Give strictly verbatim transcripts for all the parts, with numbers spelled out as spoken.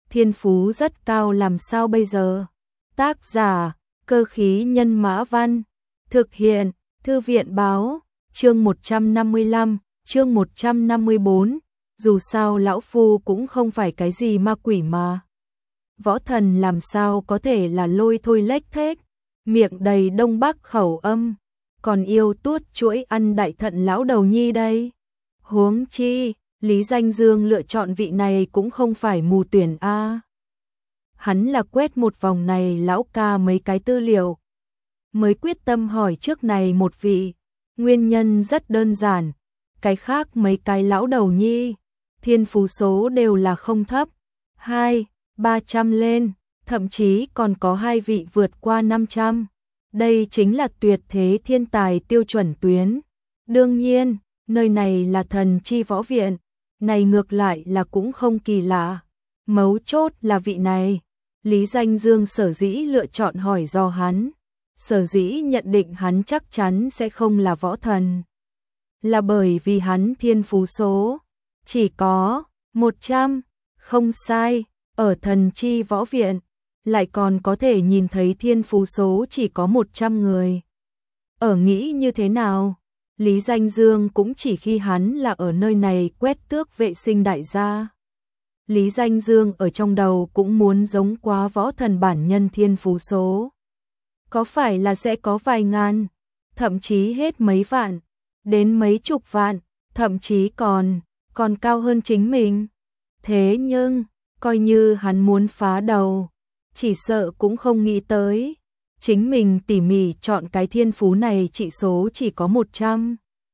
thiên phú rất cao làm sao bây giờ? Tác giả, Cơ khí nhân mã văn. Thực hiện, Thư viện báo, chương một trăm năm mươi lăm, chương một trăm năm mươi bốn. Dù sao lão phu cũng không phải cái gì ma quỷ mà. Võ thần làm sao có thể là lôi thôi lếch thếch, miệng đầy đông bắc khẩu âm, còn yêu tuốt chuỗi ăn đại thận lão đầu nhi đây. Huống chi, Lý Danh Dương lựa chọn vị này cũng không phải mù tuyển a. Hắn là quét một vòng này lão ca mấy cái tư liệu, mới quyết tâm hỏi trước này một vị. Nguyên nhân rất đơn giản, cái khác mấy cái lão đầu nhi, thiên phú số đều là không thấp, hai, ba trăm lên, thậm chí còn có hai vị vượt qua năm trăm. Đây chính là tuyệt thế thiên tài tiêu chuẩn tuyến. Đương nhiên, nơi này là thần chi võ viện, này ngược lại là cũng không kỳ lạ. Mấu chốt là vị này, Lý Danh Dương sở dĩ lựa chọn hỏi do hắn, sở dĩ nhận định hắn chắc chắn sẽ không là võ thần, là bởi vì hắn thiên phú số chỉ có một trăm, không sai, ở thần chi võ viện, lại còn có thể nhìn thấy thiên phú số chỉ có một trăm người. Ở nghĩ như thế nào? Lý Danh Dương cũng chỉ khi hắn là ở nơi này quét tước vệ sinh đại gia. Lý Danh Dương ở trong đầu cũng muốn giống quá võ thần bản nhân thiên phú số. Có phải là sẽ có vài ngàn, thậm chí hết mấy vạn, đến mấy chục vạn, thậm chí còn, còn cao hơn chính mình. Thế nhưng, coi như hắn muốn phá đầu, chỉ sợ cũng không nghĩ tới. Chính mình tỉ mỉ chọn cái thiên phú này trị số chỉ có một trăm.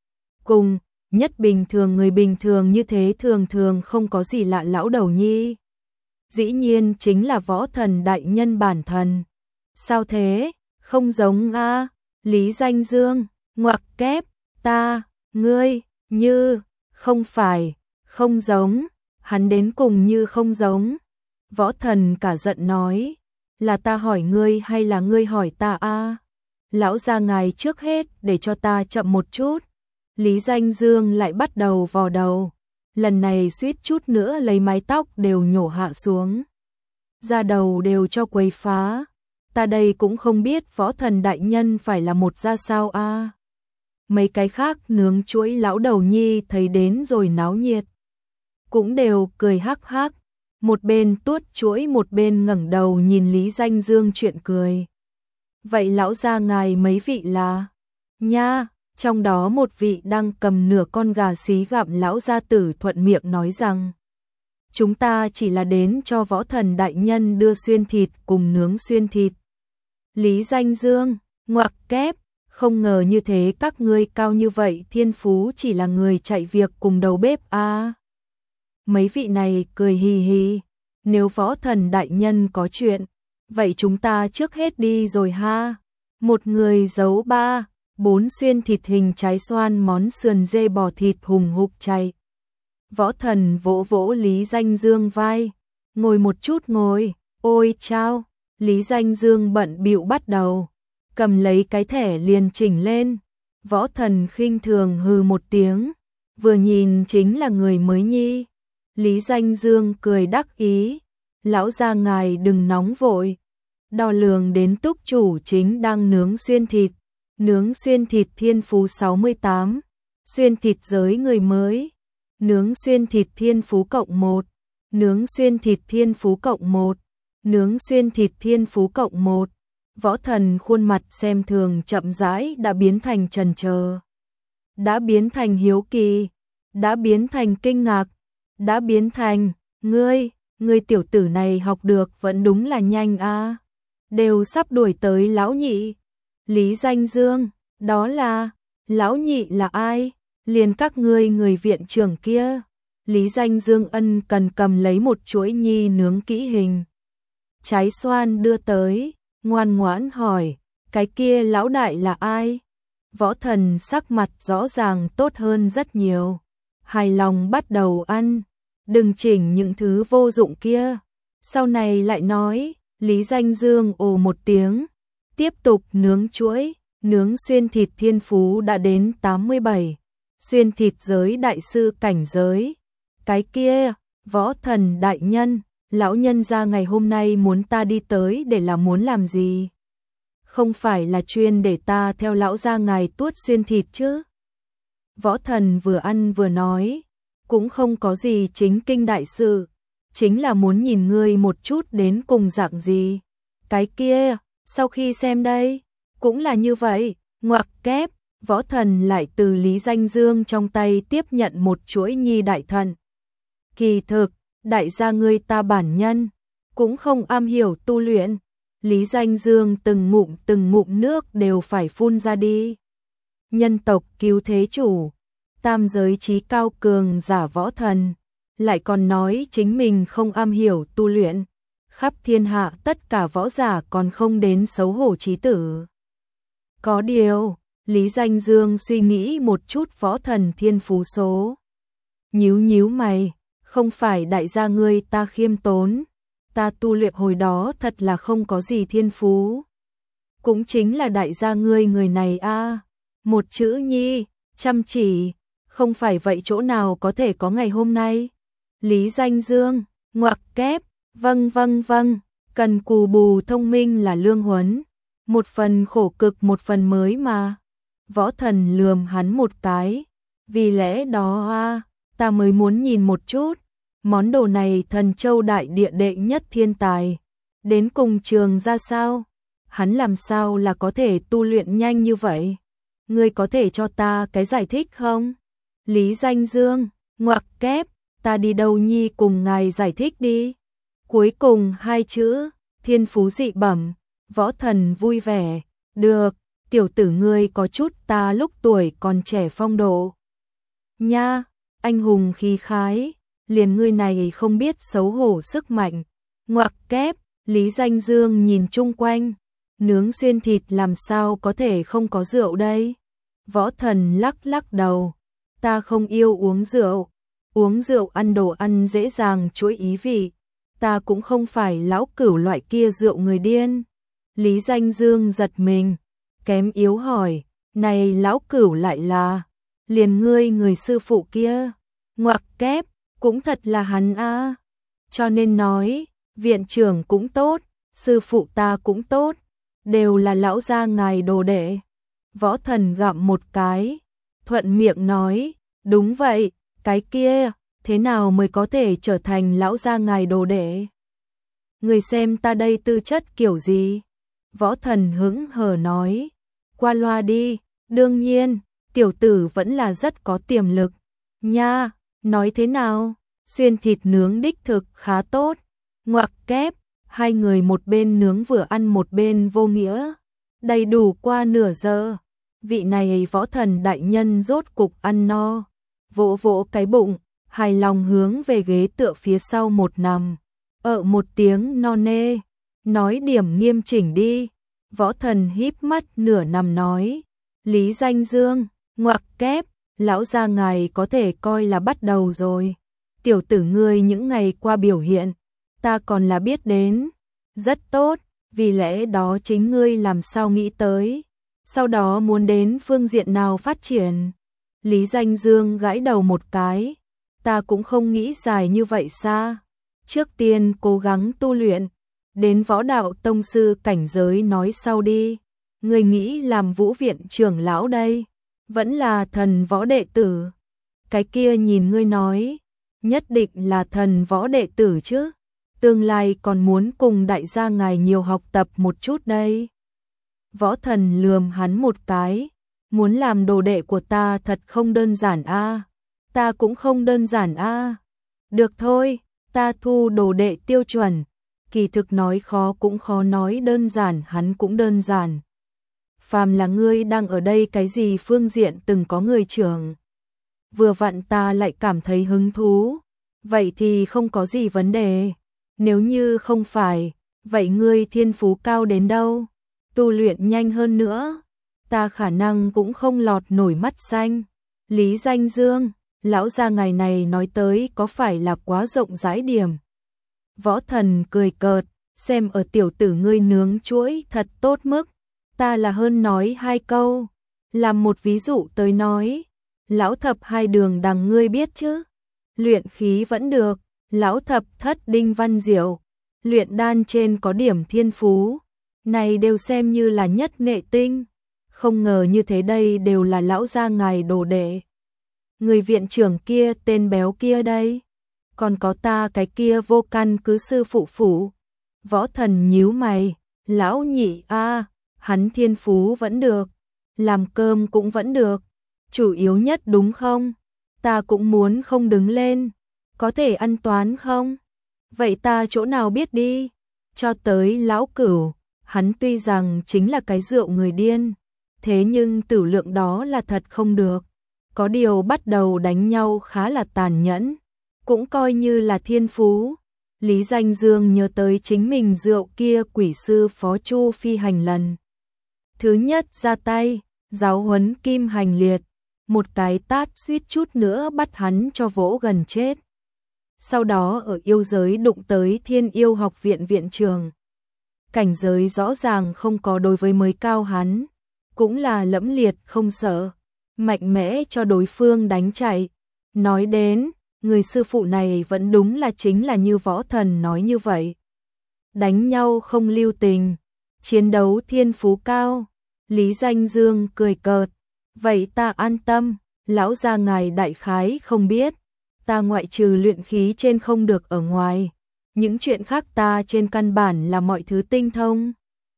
Cùng, nhất bình thường người bình thường như thế thường thường không có gì lạ lão đầu nhi. Dĩ nhiên chính là võ thần đại nhân bản thần. Sao thế? Không giống a. Lý Danh Dương, ngoặc kép, ta, ngươi, như, không phải, không giống, hắn đến cùng như không giống. Võ thần cả giận nói, là ta hỏi ngươi hay là ngươi hỏi ta a? Lão gia ngài trước hết để cho ta chậm một chút. Lý Danh Dương lại bắt đầu vò đầu, lần này suýt chút nữa lấy mái tóc đều nhổ hạ xuống, da đầu đều cho quấy phá. Ta đây cũng không biết võ thần đại nhân phải là một ra sao a. Mấy cái khác nướng chuỗi lão đầu nhi thấy đến rồi náo nhiệt, cũng đều cười hắc hắc, một bên tuốt chuỗi một bên ngẩng đầu nhìn Lý Danh Dương chuyện cười. Vậy lão gia ngài mấy vị là? Nha, trong đó một vị đang cầm nửa con gà xí gặm lão gia tử thuận miệng nói rằng, chúng ta chỉ là đến cho võ thần đại nhân đưa xuyên thịt cùng nướng xuyên thịt. Lý Danh Dương, ngoặc kép, không ngờ như thế các ngươi cao như vậy thiên phú chỉ là người chạy việc cùng đầu bếp a. À. Mấy vị này cười hì hì, nếu võ thần đại nhân có chuyện, vậy chúng ta trước hết đi rồi ha. Một người giấu ba, bốn xuyên thịt hình trái xoan món sườn dê bò thịt hùng hục chay. Võ thần vỗ vỗ Lý Danh Dương vai, ngồi một chút ngồi, ôi chao. Lý Danh Dương bận bịu bắt đầu, cầm lấy cái thẻ liền chỉnh lên. Võ thần khinh thường hừ một tiếng, vừa nhìn chính là người mới nhi. Lý Danh Dương cười đắc ý, lão gia ngài đừng nóng vội. Đo lường đến túc chủ chính đang nướng xuyên thịt, nướng xuyên thịt thiên phú sáu mươi tám, xuyên thịt giới người mới, nướng xuyên thịt thiên phú cộng một, nướng xuyên thịt thiên phú cộng một, nướng xuyên thịt thiên phú cộng một. Võ thần khuôn mặt xem thường chậm rãi đã biến thành chần chờ, đã biến thành hiếu kỳ, đã biến thành kinh ngạc, đã biến thành, ngươi, ngươi tiểu tử này học được vẫn đúng là nhanh a, à. Đều sắp đuổi tới lão nhị. Lý Danh Dương, đó là, lão nhị là ai? Liền các ngươi người viện trưởng kia. Lý Danh Dương ân cần cầm lấy một chuỗi nhi nướng kỹ hình trái xoan đưa tới, ngoan ngoãn hỏi, cái kia lão đại là ai? Võ thần sắc mặt rõ ràng tốt hơn rất nhiều, hài lòng bắt đầu ăn, đừng chỉnh những thứ vô dụng kia. Sau này lại nói, Lý Danh Dương ồ một tiếng, tiếp tục nướng chuỗi, nướng xuyên thịt thiên phú đã đến tám mươi bảy, xuyên thịt giới đại sư cảnh giới. Cái kia, võ thần đại nhân, Lão nhân gia ngày hôm nay muốn ta đi tới để là muốn làm gì? Không phải là chuyên để ta theo lão gia ngài tuốt xuyên thịt chứ? Võ Thần vừa ăn vừa nói, cũng không có gì chính kinh đại sự, chính là muốn nhìn ngươi một chút đến cùng dạng gì. Cái kia, sau khi xem đây, cũng là như vậy, ngoặc kép, Võ Thần lại từ Lý Danh Dương trong tay tiếp nhận một chuỗi nhi đại thận. Kỳ thực, đại gia ngươi ta bản nhân, cũng không am hiểu tu luyện. Lý Danh Dương từng ngụm từng ngụm nước đều phải phun ra đi. Nhân tộc cứu thế chủ, tam giới trí cao cường giả Võ Thần, lại còn nói chính mình không am hiểu tu luyện. Khắp thiên hạ tất cả võ giả còn không đến xấu hổ chí tử. Có điều, Lý Danh Dương suy nghĩ một chút Võ Thần thiên phú số. Nhíu nhíu mày, không phải đại gia ngươi ta khiêm tốn, ta tu luyện hồi đó thật là không có gì thiên phú. Cũng chính là đại gia ngươi người này a, một chữ nhi, chăm chỉ, không phải vậy chỗ nào có thể có ngày hôm nay. Lý Danh Dương, ngoặc kép, vâng vâng vâng, cần cù bù thông minh là lương huấn, một phần khổ cực một phần mới mà. Võ Thần lườm hắn một cái, vì lẽ đó a, ta mới muốn nhìn một chút, món đồ này Thần Châu đại địa đệ nhất thiên tài, đến cùng trường ra sao? Hắn làm sao là có thể tu luyện nhanh như vậy? Ngươi có thể cho ta cái giải thích không? Lý Danh Dương, ngoặc kép, ta đi đâu nhi cùng ngài giải thích đi. Cuối cùng hai chữ, thiên phú dị bẩm, Võ Thần vui vẻ, được, tiểu tử ngươi có chút ta lúc tuổi còn trẻ phong độ. Nha, anh hùng khí khái, liền ngươi này không biết xấu hổ sức mạnh. Ngoặc kép, Lý Danh Dương nhìn chung quanh, nướng xuyên thịt làm sao có thể không có rượu đây? Võ Thần lắc lắc đầu, ta không yêu uống rượu, uống rượu ăn đồ ăn dễ dàng chuỗi ý vị, ta cũng không phải lão cửu loại kia rượu người điên. Lý Danh Dương giật mình, kém yếu hỏi, này lão cửu lại là, liền ngươi người sư phụ kia, ngoặc kép, cũng thật là hắn a, cho nên nói, viện trưởng cũng tốt, sư phụ ta cũng tốt, đều là lão gia ngài đồ đệ. Võ Thần gặm một cái, thuận miệng nói, đúng vậy, cái kia, thế nào mới có thể trở thành lão gia ngài đồ đệ? Người xem ta đây tư chất kiểu gì? Võ Thần hững hờ nói, qua loa đi, đương nhiên, tiểu tử vẫn là rất có tiềm lực. Nha, nói thế nào? Xuyên thịt nướng đích thực khá tốt. Ngoặc kép, hai người một bên nướng vừa ăn một bên vô nghĩa. Đầy đủ qua nửa giờ, vị này Võ Thần đại nhân rốt cục ăn no, vỗ vỗ cái bụng, hài lòng hướng về ghế tựa phía sau một nằm, ợ một tiếng no nê, nói điểm nghiêm chỉnh đi. Võ Thần híp mắt nửa nằm nói, Lý Danh Dương, ngoặc kép, lão gia ngài có thể coi là bắt đầu rồi. Tiểu tử ngươi những ngày qua biểu hiện, ta còn là biết đến, rất tốt, vì lẽ đó chính ngươi làm sao nghĩ tới, sau đó muốn đến phương diện nào phát triển. Lý Danh Dương gãi đầu một cái, ta cũng không nghĩ dài như vậy xa, trước tiên cố gắng tu luyện, đến võ đạo tông sư cảnh giới nói sau đi. Ngươi nghĩ làm Vũ viện trưởng lão đây, vẫn là thần võ đệ tử? Cái kia nhìn ngươi nói, nhất định là thần võ đệ tử chứ, tương lai còn muốn cùng đại gia ngài nhiều học tập một chút đây. Võ Thần lườm hắn một cái, muốn làm đồ đệ của ta thật không đơn giản a, ta cũng không đơn giản a. Được thôi, ta thu đồ đệ tiêu chuẩn, kỳ thực nói khó cũng khó nói đơn giản hắn cũng đơn giản. Phàm là ngươi đang ở đây cái gì phương diện từng có người trưởng, vừa vặn ta lại cảm thấy hứng thú, vậy thì không có gì vấn đề. Nếu như không phải, vậy ngươi thiên phú cao đến đâu, tu luyện nhanh hơn nữa, ta khả năng cũng không lọt nổi mắt xanh. Lý Danh Dương, lão gia ngày này nói tới có phải là quá rộng rãi điểm? Võ Thần cười cợt, xem ở tiểu tử ngươi nướng chuỗi thật tốt mức, ta là hơn nói hai câu, làm một ví dụ tới nói, lão thập hai đường đằng ngươi biết chứ, luyện khí vẫn được, Lão thập thất Đinh Văn Diệu, luyện đan trên có điểm thiên phú, này đều xem như là nhất nghệ tinh, không ngờ như thế đây đều là lão gia ngài đồ đệ. Người viện trưởng kia tên béo kia đây, còn có ta cái kia vô căn cứ sư phụ phủ. Võ Thần nhíu mày, lão nhị a, hắn thiên phú vẫn được, làm cơm cũng vẫn được, chủ yếu nhất đúng không? Ta cũng muốn không đứng lên, có thể ăn toán không? Vậy ta chỗ nào biết đi? Cho tới lão Cửu, hắn tuy rằng chính là cái rượu người điên, thế nhưng tử lượng đó là thật không được. Có điều bắt đầu đánh nhau khá là tàn nhẫn, cũng coi như là thiên phú. Lý Danh Dương nhớ tới chính mình rượu kia quỷ sư Phó Chu phi hành lần. Thứ nhất ra tay, giáo huấn Kim Hành Liệt, một cái tát suýt chút nữa bắt hắn cho vỗ gần chết. Sau đó ở yêu giới đụng tới Thiên Yêu Học viện viện trường. Cảnh giới rõ ràng không có đối với mới cao hắn, cũng là lẫm liệt không sợ, mạnh mẽ cho đối phương đánh chạy. Nói đến, người sư phụ này vẫn đúng là chính là như Võ Thần nói như vậy. Đánh nhau không lưu tình, chiến đấu thiên phú cao. Lý Danh Dương cười cợt, vậy ta an tâm, lão gia ngài đại khái không biết, ta ngoại trừ luyện khí trên không được ở ngoài, những chuyện khác ta trên căn bản là mọi thứ tinh thông.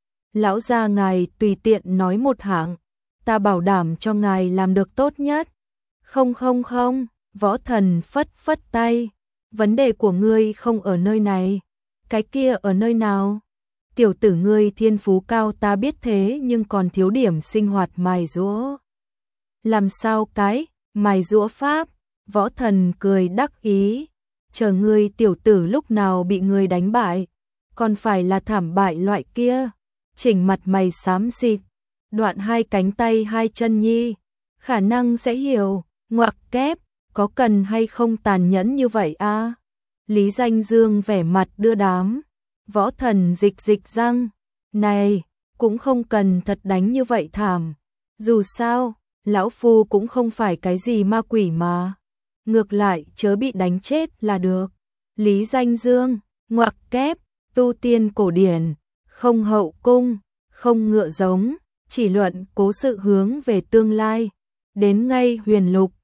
Lão gia ngài tùy tiện nói một hạng, ta bảo đảm cho ngài làm được tốt nhất. Không không không, Võ Thần phất phất tay, vấn đề của ngươi không ở nơi này, cái kia ở nơi nào? Tiểu tử ngươi thiên phú cao ta biết thế nhưng còn thiếu điểm sinh hoạt mài giũa. Làm sao cái, mài giũa pháp? Võ Thần cười đắc ý, chờ ngươi tiểu tử lúc nào bị ngươi đánh bại, còn phải là thảm bại loại kia, chỉnh mặt mày xám xịt, đoạn hai cánh tay hai chân nhi, khả năng sẽ hiểu, ngoặc kép, có cần hay không tàn nhẫn như vậy a? À? Lý Danh Dương vẻ mặt đưa đám. Võ Thần dịch dịch răng, này, cũng không cần thật đánh như vậy thảm. Dù sao, lão phu cũng không phải cái gì ma quỷ mà. Ngược lại chớ bị đánh chết là được. Lý Danh Dương, ngoặc kép, tu tiên cổ điển, không hậu cung, không ngựa giống, chỉ luận cố sự hướng về tương lai. Đến ngay huyền lục,